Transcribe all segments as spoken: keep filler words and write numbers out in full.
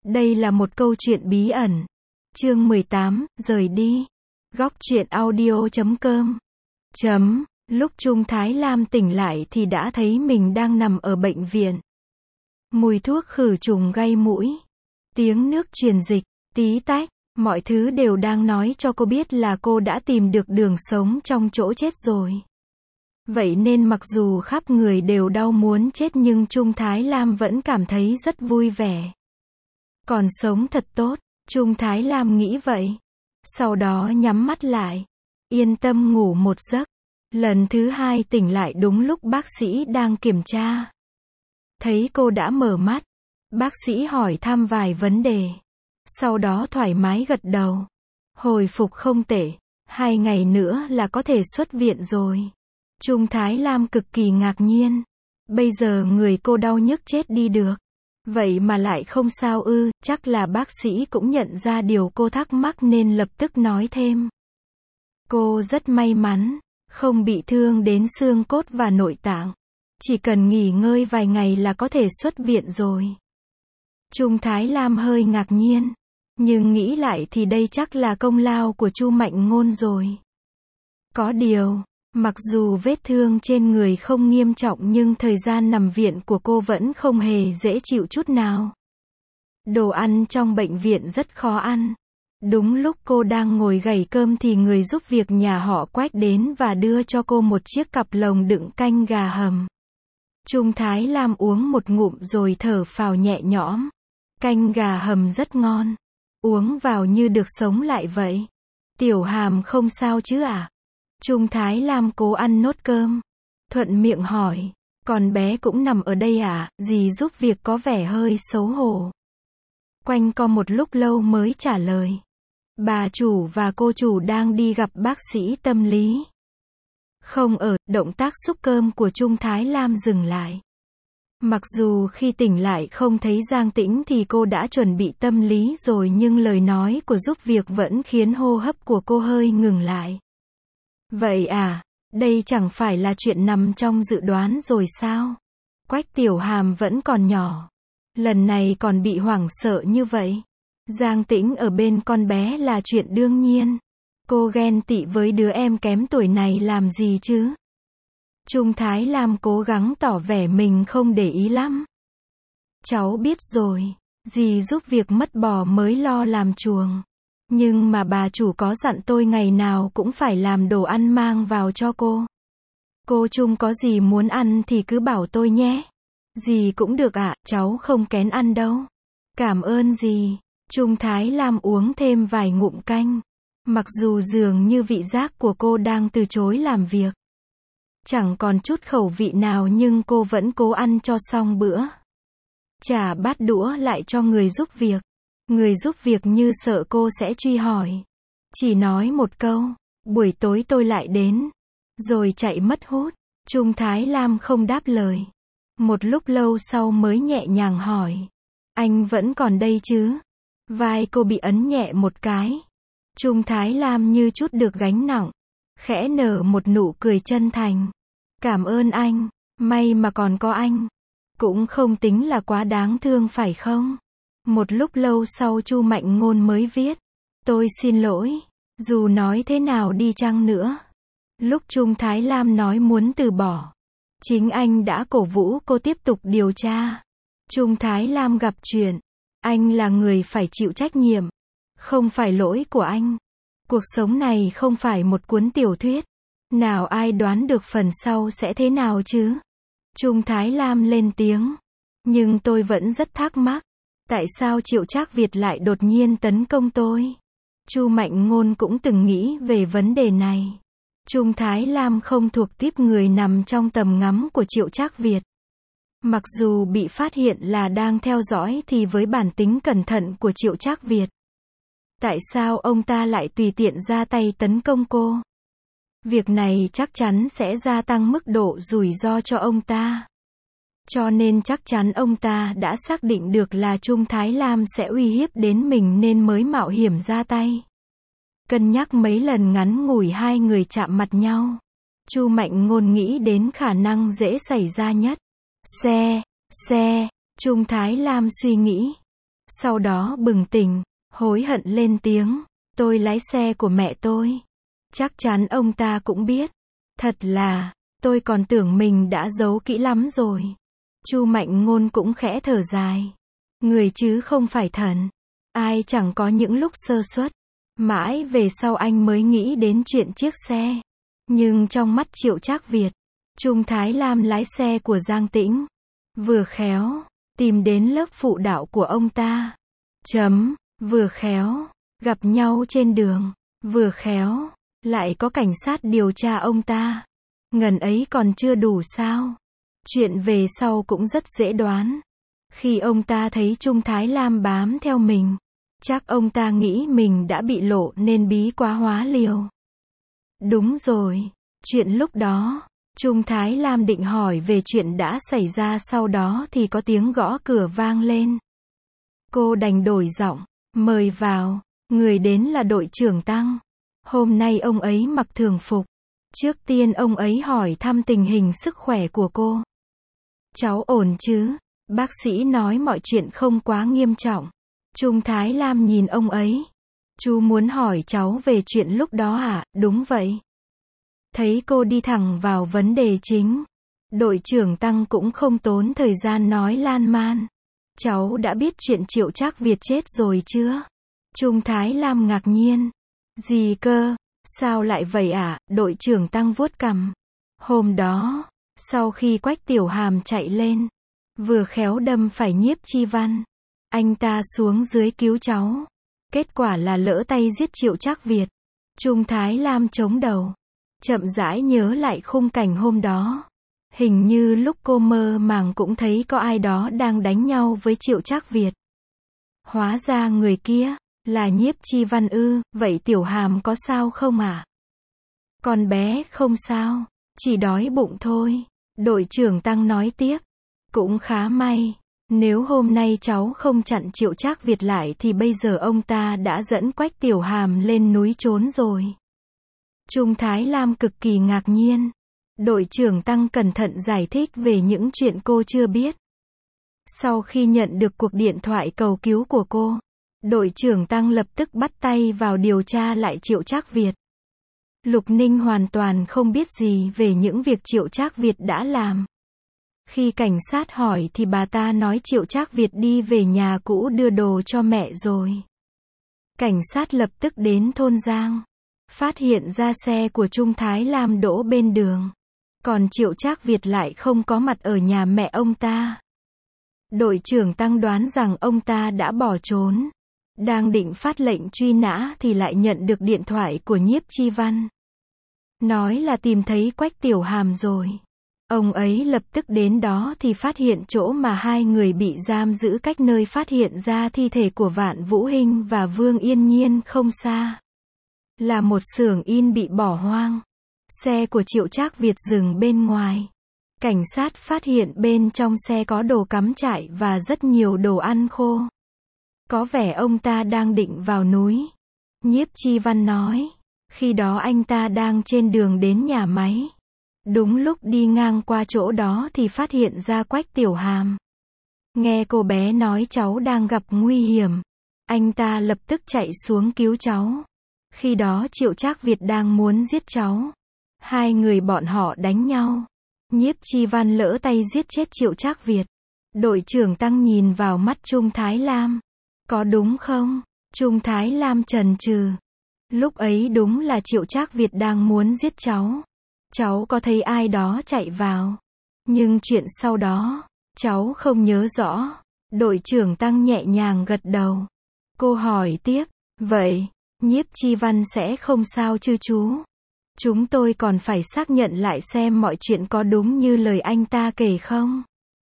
Đây là một câu chuyện bí ẩn. Chương mười tám, rời đi. Góc truyện audio chấm com. Chấm. Lúc Trung Thái Lam tỉnh lại thì đã thấy mình đang nằm ở bệnh viện. Mùi thuốc khử trùng gây mũi. Tiếng nước truyền dịch, tí tách, mọi thứ đều đang nói cho cô biết là cô đã tìm được đường sống trong chỗ chết rồi. Vậy nên mặc dù khắp người đều đau muốn chết nhưng Trung Thái Lam vẫn cảm thấy rất vui vẻ. Còn sống thật tốt, Trung Thái Lam nghĩ vậy. Sau đó nhắm mắt lại, yên tâm ngủ một giấc. Lần thứ hai tỉnh lại đúng lúc bác sĩ đang kiểm tra. Thấy cô đã mở mắt, bác sĩ hỏi thăm vài vấn đề. Sau đó thoải mái gật đầu. Hồi phục không tệ, hai ngày nữa là có thể xuất viện rồi. Trung Thái Lam cực kỳ ngạc nhiên. Bây giờ người cô đau nhức chết đi được. Vậy mà lại không sao ư, chắc là bác sĩ cũng nhận ra điều cô thắc mắc nên lập tức nói thêm. Cô rất may mắn, không bị thương đến xương cốt và nội tạng. Chỉ cần nghỉ ngơi vài ngày là có thể xuất viện rồi. Trung Thái Lam hơi ngạc nhiên. Nhưng nghĩ lại thì đây chắc là công lao của Chu Mạnh Ngôn rồi. Có điều, mặc dù vết thương trên người không nghiêm trọng nhưng thời gian nằm viện của cô vẫn không hề dễ chịu chút nào. Đồ ăn trong bệnh viện rất khó ăn. Đúng lúc cô đang ngồi gảy cơm thì người giúp việc nhà họ Quách đến và đưa cho cô một chiếc cặp lồng đựng canh gà hầm. Trung Thái Lam uống một ngụm rồi thở phào nhẹ nhõm. Canh gà hầm rất ngon. Uống vào như được sống lại vậy. Tiểu Hàm không sao chứ à? Trung Thái Lam cố ăn nốt cơm. Thuận miệng hỏi, con bé cũng nằm ở đây à? Dì giúp việc có vẻ hơi xấu hổ. Quanh co một lúc lâu mới trả lời. Bà chủ và cô chủ đang đi gặp bác sĩ tâm lý. Không ở, động tác xúc cơm của Trung Thái Lam dừng lại. Mặc dù khi tỉnh lại không thấy Giang Tĩnh thì cô đã chuẩn bị tâm lý rồi nhưng lời nói của giúp việc vẫn khiến hô hấp của cô hơi ngừng lại. Vậy à, đây chẳng phải là chuyện nằm trong dự đoán rồi sao? Quách Tiểu Hàm vẫn còn nhỏ. Lần này còn bị hoảng sợ như vậy. Giang Tĩnh ở bên con bé là chuyện đương nhiên. Cô ghen tị với đứa em kém tuổi này làm gì chứ? Trung Thái Lam cố gắng tỏ vẻ mình không để ý lắm. Cháu biết rồi, dì giúp việc mất bò mới lo làm chuồng. Nhưng mà bà chủ có dặn tôi ngày nào cũng phải làm đồ ăn mang vào cho cô. Cô Trung có gì muốn ăn thì cứ bảo tôi nhé. Dì cũng được ạ, cháu không kén ăn đâu. Cảm ơn dì. Trung Thái Lam uống thêm vài ngụm canh. Mặc dù dường như vị giác của cô đang từ chối làm việc. Chẳng còn chút khẩu vị nào nhưng cô vẫn cố ăn cho xong bữa. Trả bát đũa lại cho người giúp việc. Người giúp việc như sợ cô sẽ truy hỏi. Chỉ nói một câu, buổi tối tôi lại đến. Rồi chạy mất hút. Trung Thái Lam không đáp lời. Một lúc lâu sau mới nhẹ nhàng hỏi. Anh vẫn còn đây chứ? Vai cô bị ấn nhẹ một cái. Trung Thái Lam như chút được gánh nặng. Khẽ nở một nụ cười chân thành. Cảm ơn anh, may mà còn có anh. Cũng không tính là quá đáng thương phải không? Một lúc lâu sau Chu Mạnh Ngôn mới viết. Tôi xin lỗi, dù nói thế nào đi chăng nữa. Lúc Trung Thái Lam nói muốn từ bỏ. Chính anh đã cổ vũ cô tiếp tục điều tra. Trung Thái Lam gặp chuyện. Anh là người phải chịu trách nhiệm. Không phải lỗi của anh. Cuộc sống này không phải một cuốn tiểu thuyết. Nào ai đoán được phần sau sẽ thế nào chứ? Trung Thái Lam lên tiếng. Nhưng tôi vẫn rất thắc mắc. Tại sao Triệu Trác Việt lại đột nhiên tấn công tôi? Chu Mạnh Ngôn cũng từng nghĩ về vấn đề này. Trung Thái Lam không thuộc tiếp người nằm trong tầm ngắm của Triệu Trác Việt. Mặc dù bị phát hiện là đang theo dõi thì với bản tính cẩn thận của Triệu Trác Việt. Tại sao ông ta lại tùy tiện ra tay tấn công cô? Việc này chắc chắn sẽ gia tăng mức độ rủi ro cho ông ta. Cho nên chắc chắn ông ta đã xác định được là Trung Thái Lam sẽ uy hiếp đến mình nên mới mạo hiểm ra tay. Cân nhắc mấy lần ngắn ngủi hai người chạm mặt nhau. Chu Mạnh Ngôn nghĩ đến khả năng dễ xảy ra nhất. Xe, xe, Trung Thái Lam suy nghĩ. Sau đó bừng tỉnh, hối hận lên tiếng, tôi lái xe của mẹ tôi. Chắc chắn ông ta cũng biết. Thật là, tôi còn tưởng mình đã giấu kỹ lắm rồi. Chu Mạnh Ngôn cũng khẽ thở dài. Người chứ không phải thần. Ai chẳng có những lúc sơ suất. Mãi về sau anh mới nghĩ đến chuyện chiếc xe. Nhưng trong mắt Triệu Trác Việt, Trung Thái Lam lái xe của Giang Tĩnh. Vừa khéo, tìm đến lớp phụ đạo của ông ta. Chấm, vừa khéo, gặp nhau trên đường. Vừa khéo, lại có cảnh sát điều tra ông ta. Ngần ấy còn chưa đủ sao? Chuyện về sau cũng rất dễ đoán. Khi ông ta thấy Trung Thái Lam bám theo mình, chắc ông ta nghĩ mình đã bị lộ nên bí quá hóa liều. Đúng rồi, chuyện lúc đó, Trung Thái Lam định hỏi về chuyện đã xảy ra sau đó thì có tiếng gõ cửa vang lên. Cô đành đổi giọng, mời vào, người đến là đội trưởng Tăng. Hôm nay ông ấy mặc thường phục. Trước tiên ông ấy hỏi thăm tình hình sức khỏe của cô. Cháu ổn chứ? Bác sĩ nói mọi chuyện không quá nghiêm trọng. Trung Thái Lam nhìn ông ấy. Chú muốn hỏi cháu về chuyện lúc đó à? Đúng vậy. Thấy cô đi thẳng vào vấn đề chính. Đội trưởng Tăng cũng không tốn thời gian nói lan man. Cháu đã biết chuyện Triệu Trác Việt chết rồi chưa? Trung Thái Lam ngạc nhiên. Gì cơ? Sao lại vậy ạ? À? Đội trưởng Tăng vuốt cằm. Hôm đó, sau khi Quách Tiểu Hàm chạy lên, vừa khéo đâm phải Nhiếp Chi Văn. Anh ta xuống dưới cứu cháu. Kết quả là lỡ tay giết Triệu Trác Việt. Trung Thái Lam chống đầu. Chậm rãi nhớ lại khung cảnh hôm đó. Hình như lúc cô mơ màng cũng thấy có ai đó đang đánh nhau với Triệu Trác Việt. Hóa ra người kia là Nhiếp Chi Văn ư? Vậy Tiểu Hàm có sao không ạ? À? Con bé không sao, chỉ đói bụng thôi. Đội trưởng Tăng nói tiếp. Cũng khá may, nếu hôm nay cháu không chặn Triệu Trác Việt lại thì bây giờ ông ta đã dẫn Quách Tiểu Hàm lên núi trốn rồi. Trung Thái Lam cực kỳ ngạc nhiên. Đội trưởng Tăng cẩn thận giải thích về những chuyện cô chưa biết. Sau khi nhận được cuộc điện thoại cầu cứu của cô, đội trưởng Tăng lập tức bắt tay vào điều tra lại Triệu Trác Việt. Lục Ninh hoàn toàn không biết gì về những việc Triệu Trác Việt đã làm. Khi cảnh sát hỏi thì bà ta nói Triệu Trác Việt đi về nhà cũ đưa đồ cho mẹ rồi. Cảnh sát lập tức đến thôn Giang, phát hiện ra xe của Trung Thái Lam đỗ bên đường. Còn Triệu Trác Việt lại không có mặt ở nhà mẹ ông ta. Đội trưởng Tăng đoán rằng ông ta đã bỏ trốn. Đang định phát lệnh truy nã thì lại nhận được điện thoại của Nhiếp Chi Văn. Nói là tìm thấy Quách Tiểu Hàm rồi. Ông ấy lập tức đến đó thì phát hiện chỗ mà hai người bị giam giữ cách nơi phát hiện ra thi thể của Vạn Vũ Hinh và Vương Yên Nhiên không xa. Là một xưởng in bị bỏ hoang. Xe của Triệu Trác Việt dừng bên ngoài. Cảnh sát phát hiện bên trong xe có đồ cắm trại và rất nhiều đồ ăn khô. Có vẻ ông ta đang định vào núi. Nhiếp Chi Văn nói. Khi đó anh ta đang trên đường đến nhà máy. Đúng lúc đi ngang qua chỗ đó thì phát hiện ra Quách Tiểu Hàm. Nghe cô bé nói cháu đang gặp nguy hiểm. Anh ta lập tức chạy xuống cứu cháu. Khi đó Triệu Trác Việt đang muốn giết cháu. Hai người bọn họ đánh nhau. Nhiếp Chi Văn lỡ tay giết chết Triệu Trác Việt. Đội trưởng Tăng nhìn vào mắt Trung Thái Lam. Có đúng không? Trung Thái Lam chần chừ. Lúc ấy đúng là Triệu Trác Việt đang muốn giết cháu. Cháu có thấy ai đó chạy vào. Nhưng chuyện sau đó, cháu không nhớ rõ. Đội trưởng Tăng nhẹ nhàng gật đầu. Cô hỏi tiếp, vậy, Nhiếp Chi Văn sẽ không sao chứ chú? Chúng tôi còn phải xác nhận lại xem mọi chuyện có đúng như lời anh ta kể không?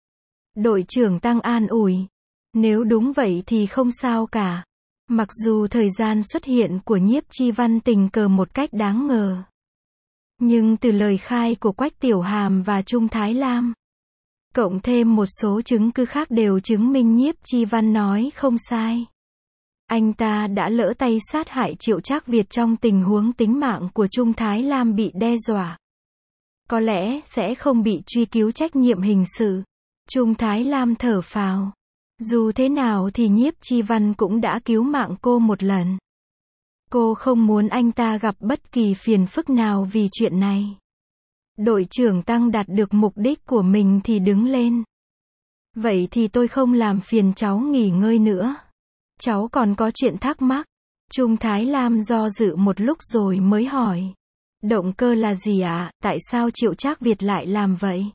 Đội trưởng Tăng an ủi. Nếu đúng vậy thì không sao cả. Mặc dù thời gian xuất hiện của Nhiếp Chi Văn tình cờ một cách đáng ngờ. Nhưng từ lời khai của Quách Tiểu Hàm và Trung Thái Lam, cộng thêm một số chứng cứ khác đều chứng minh Nhiếp Chi Văn nói không sai. Anh ta đã lỡ tay sát hại Triệu Trác Việt trong tình huống tính mạng của Trung Thái Lam bị đe dọa. Có lẽ sẽ không bị truy cứu trách nhiệm hình sự. Trung Thái Lam thở phào. Dù thế nào thì Nhiếp Chi Văn cũng đã cứu mạng cô một lần. Cô không muốn anh ta gặp bất kỳ phiền phức nào vì chuyện này. Đội trưởng Tăng đạt được mục đích của mình thì đứng lên. Vậy thì tôi không làm phiền cháu nghỉ ngơi nữa. Cháu còn có chuyện thắc mắc. Trung Thái Lam do dự một lúc rồi mới hỏi. Động cơ là gì ạ? Tại sao Triệu Trác Việt lại làm vậy?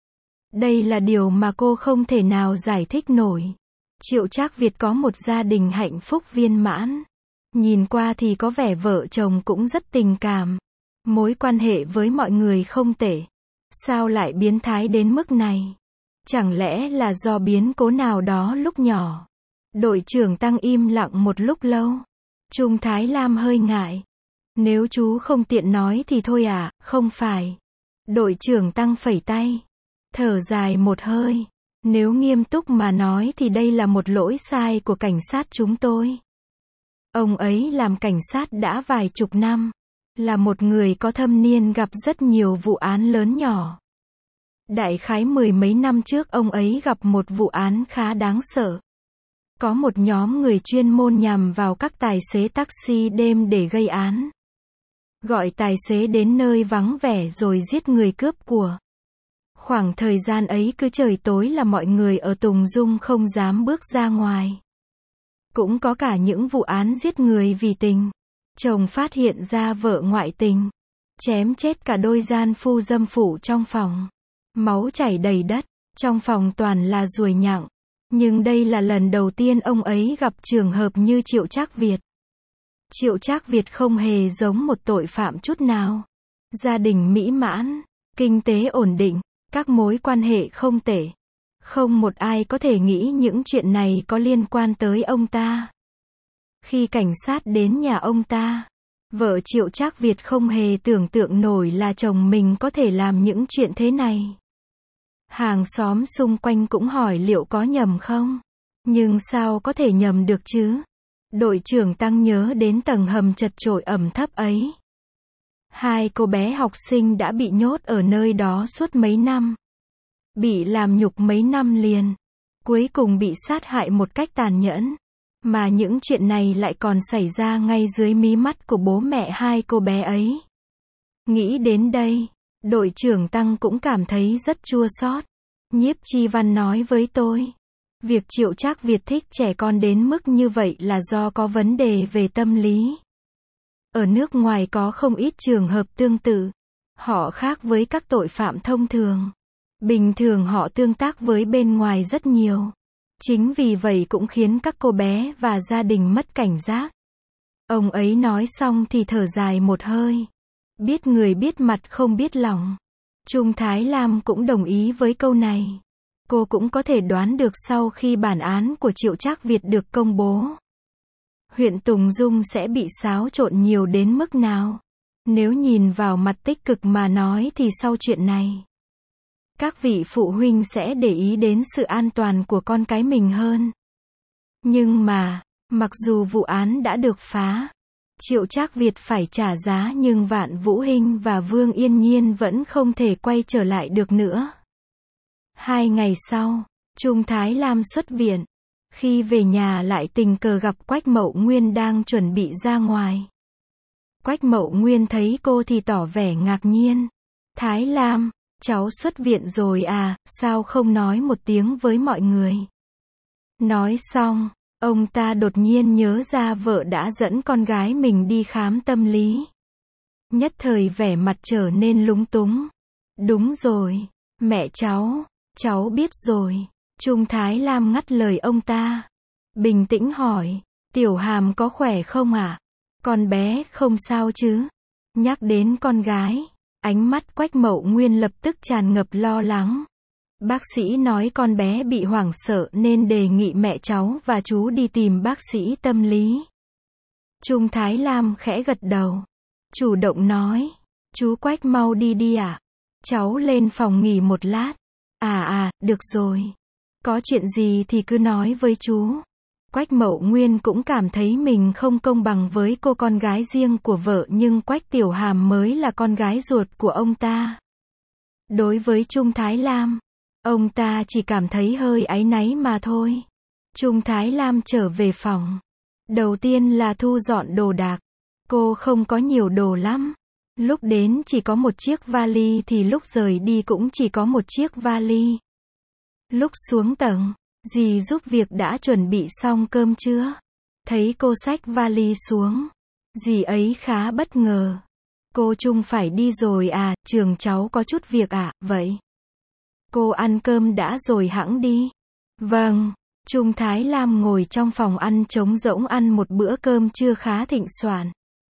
Đây là điều mà cô không thể nào giải thích nổi. Triệu Trác Việt có một gia đình hạnh phúc viên mãn. Nhìn qua thì có vẻ vợ chồng cũng rất tình cảm. Mối quan hệ với mọi người không tệ. Sao lại biến thái đến mức này? Chẳng lẽ là do biến cố nào đó lúc nhỏ? Đội trưởng Tăng im lặng một lúc lâu. Trung Thái Lam hơi ngại. Nếu chú không tiện nói thì thôi à, không phải. Đội trưởng Tăng phẩy tay. Thở dài một hơi. Nếu nghiêm túc mà nói thì đây là một lỗi sai của cảnh sát chúng tôi. Ông ấy làm cảnh sát đã vài chục năm. Là một người có thâm niên gặp rất nhiều vụ án lớn nhỏ. Đại khái mười mấy năm trước ông ấy gặp một vụ án khá đáng sợ. Có một nhóm người chuyên môn nhằm vào các tài xế taxi đêm để gây án. Gọi tài xế đến nơi vắng vẻ rồi giết người cướp của. Khoảng thời gian ấy cứ trời tối là mọi người ở Tùng Dung không dám bước ra ngoài. Cũng có cả những vụ án giết người vì tình. Chồng phát hiện ra vợ ngoại tình. Chém chết cả đôi gian phu dâm phụ trong phòng. Máu chảy đầy đất. Trong phòng toàn là ruồi nhặng. Nhưng đây là lần đầu tiên ông ấy gặp trường hợp như Triệu Trác Việt. Triệu Trác Việt không hề giống một tội phạm chút nào. Gia đình mỹ mãn. Kinh tế ổn định. Các mối quan hệ không tệ. Không một ai có thể nghĩ những chuyện này có liên quan tới ông ta. Khi cảnh sát đến nhà ông ta, vợ Triệu Trác Việt không hề tưởng tượng nổi là chồng mình có thể làm những chuyện thế này. Hàng xóm xung quanh cũng hỏi liệu có nhầm không? Nhưng sao có thể nhầm được chứ? Đội trưởng Tăng nhớ đến tầng hầm chật chội ẩm thấp ấy. Hai cô bé học sinh đã bị nhốt ở nơi đó suốt mấy năm. Bị làm nhục mấy năm liền. Cuối cùng bị sát hại một cách tàn nhẫn. Mà những chuyện này lại còn xảy ra ngay dưới mí mắt của bố mẹ hai cô bé ấy. Nghĩ đến đây, đội trưởng Tăng cũng cảm thấy rất chua xót. Nhiếp Chi Văn nói với tôi. Việc Triệu Trác Việt thích trẻ con đến mức như vậy là do có vấn đề về tâm lý. Ở nước ngoài có không ít trường hợp tương tự. Họ khác với các tội phạm thông thường. Bình thường họ tương tác với bên ngoài rất nhiều. Chính vì vậy cũng khiến các cô bé và gia đình mất cảnh giác. Ông ấy nói xong thì thở dài một hơi. Biết người biết mặt không biết lòng. Trung Thái Lam cũng đồng ý với câu này. Cô cũng có thể đoán được sau khi bản án của Triệu Trác Việt được công bố. Huyện Tùng Dung sẽ bị xáo trộn nhiều đến mức nào. Nếu nhìn vào mặt tích cực mà nói thì sau chuyện này, các vị phụ huynh sẽ để ý đến sự an toàn của con cái mình hơn. Nhưng mà, mặc dù vụ án đã được phá, Triệu Trác Việt phải trả giá nhưng Vạn Vũ Hinh và Vương Yên Nhiên vẫn không thể quay trở lại được nữa. Hai ngày sau, Trung Thái Lam xuất viện. Khi về nhà lại tình cờ gặp Quách Mậu Nguyên đang chuẩn bị ra ngoài. Quách Mậu Nguyên thấy cô thì tỏ vẻ ngạc nhiên. Thái Lam, cháu xuất viện rồi à, sao không nói một tiếng với mọi người? Nói xong, ông ta đột nhiên nhớ ra vợ đã dẫn con gái mình đi khám tâm lý. Nhất thời vẻ mặt trở nên lúng túng. Đúng rồi, mẹ cháu, cháu biết rồi. Trung Thái Lam ngắt lời ông ta. Bình tĩnh hỏi, Tiểu Hàm có khỏe không ạ? À? Con bé không sao chứ? Nhắc đến con gái, ánh mắt Quách Mậu Nguyên lập tức tràn ngập lo lắng. Bác sĩ nói con bé bị hoảng sợ nên đề nghị mẹ cháu và chú đi tìm bác sĩ tâm lý. Trung Thái Lam khẽ gật đầu. Chủ động nói, chú Quách mau đi đi ạ. À? Cháu lên phòng nghỉ một lát. À à, được rồi. Có chuyện gì thì cứ nói với chú. Quách Mậu Nguyên cũng cảm thấy mình không công bằng với cô con gái riêng của vợ nhưng Quách Tiểu Hàm mới là con gái ruột của ông ta. Đối với Trung Thái Lam, ông ta chỉ cảm thấy hơi áy náy mà thôi. Trung Thái Lam trở về phòng. Đầu tiên là thu dọn đồ đạc. Cô không có nhiều đồ lắm. Lúc đến chỉ có một chiếc vali thì lúc rời đi cũng chỉ có một chiếc vali. Lúc xuống tầng, dì giúp việc đã chuẩn bị xong cơm trưa. Thấy cô xách vali xuống, dì ấy khá bất ngờ. Cô Trung phải đi rồi à, trường cháu có chút việc à, vậy? Cô ăn cơm đã rồi hẵng đi. Vâng, Trung Thái Lam ngồi trong phòng ăn trống rỗng ăn một bữa cơm trưa khá thịnh soạn.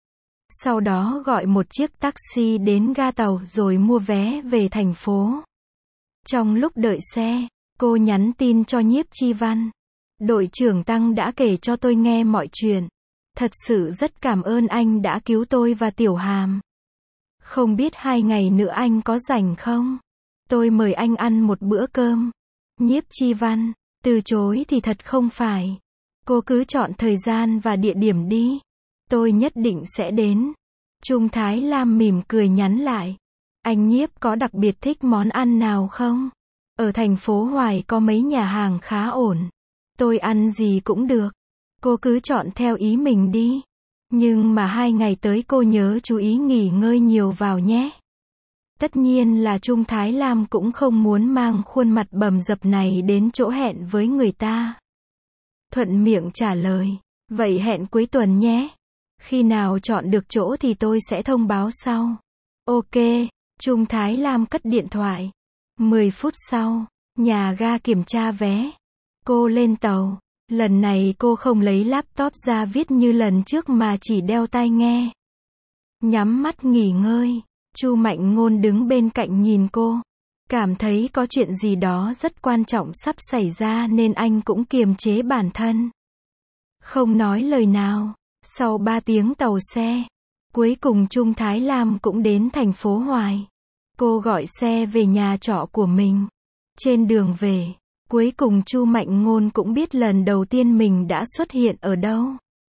Sau đó gọi một chiếc taxi đến ga tàu rồi mua vé về thành phố. Trong lúc đợi xe, cô nhắn tin cho Nhiếp Chi Văn. Đội trưởng Tăng đã kể cho tôi nghe mọi chuyện. Thật sự rất cảm ơn anh đã cứu tôi và Tiểu Hàm. Không biết hai ngày nữa anh có rảnh không? Tôi mời anh ăn một bữa cơm. Nhiếp Chi Văn, từ chối thì thật không phải. Cô cứ chọn thời gian và địa điểm đi. Tôi nhất định sẽ đến. Trung Thái Lam mỉm cười nhắn lại. Anh Nhiếp có đặc biệt thích món ăn nào không? Ở thành phố Hoài có mấy nhà hàng khá ổn. Tôi ăn gì cũng được. Cô cứ chọn theo ý mình đi. Nhưng mà hai ngày tới cô nhớ chú ý nghỉ ngơi nhiều vào nhé. Tất nhiên là Trung Thái Lam cũng không muốn mang khuôn mặt bầm dập này đến chỗ hẹn với người ta. Thuận miệng trả lời. Vậy hẹn cuối tuần nhé. Khi nào chọn được chỗ thì tôi sẽ thông báo sau. Ok, Trung Thái Lam cất điện thoại. mười phút sau, nhà ga kiểm tra vé. Cô lên tàu. Lần này cô không lấy laptop ra viết như lần trước mà chỉ đeo tai nghe. Nhắm mắt nghỉ ngơi. Chu Mạnh Ngôn đứng bên cạnh nhìn cô. Cảm thấy có chuyện gì đó rất quan trọng sắp xảy ra nên anh cũng kiềm chế bản thân. Không nói lời nào. Sau ba tiếng tàu xe, cuối cùng Trung Thái Lam cũng đến thành phố Hoài. Cô gọi xe về nhà trọ của mình. Trên đường về, cuối cùng Chu Mạnh Ngôn cũng biết lần đầu tiên mình đã xuất hiện ở đâu.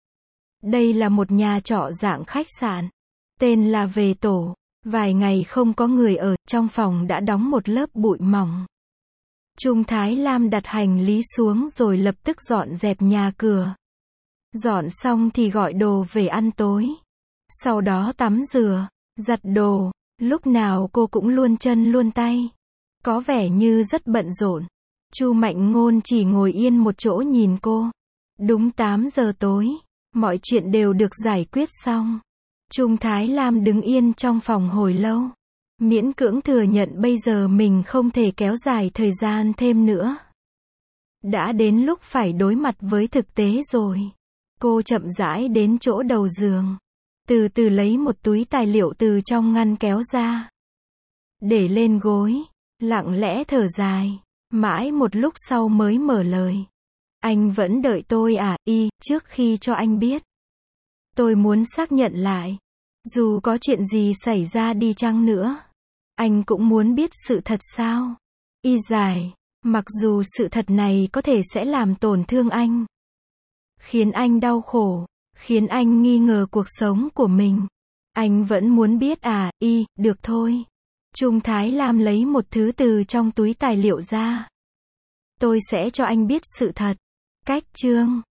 Đây là một nhà trọ dạng khách sạn. Tên là Về Tổ. Vài ngày không có người ở, trong phòng đã đóng một lớp bụi mỏng. Trung Thái Lam đặt hành lý xuống rồi lập tức dọn dẹp nhà cửa. Dọn xong thì gọi đồ về ăn tối. Sau đó tắm rửa, giặt đồ. Lúc nào cô cũng luôn chân luôn tay. Có vẻ như rất bận rộn. Chu Mạnh Ngôn chỉ ngồi yên một chỗ nhìn cô. Đúng tám giờ tối, mọi chuyện đều được giải quyết xong. Trung Thái Lam đứng yên trong phòng hồi lâu. Miễn cưỡng thừa nhận bây giờ mình không thể kéo dài thời gian thêm nữa. Đã đến lúc phải đối mặt với thực tế rồi. Cô chậm rãi đến chỗ đầu giường. Từ từ lấy một túi tài liệu từ trong ngăn kéo ra. Để lên gối. Lặng lẽ thở dài. Mãi một lúc sau mới mở lời. Anh vẫn đợi tôi à, y, trước khi cho anh biết. Tôi muốn xác nhận lại. Dù có chuyện gì xảy ra đi chăng nữa. Anh cũng muốn biết sự thật sao? Y dài. Mặc dù sự thật này có thể sẽ làm tổn thương anh. Khiến anh đau khổ. Khiến anh nghi ngờ cuộc sống của mình. Anh vẫn muốn biết à, y, được thôi. Trung Thái Lam lấy một thứ từ trong túi tài liệu ra. Tôi sẽ cho anh biết sự thật. Cách chương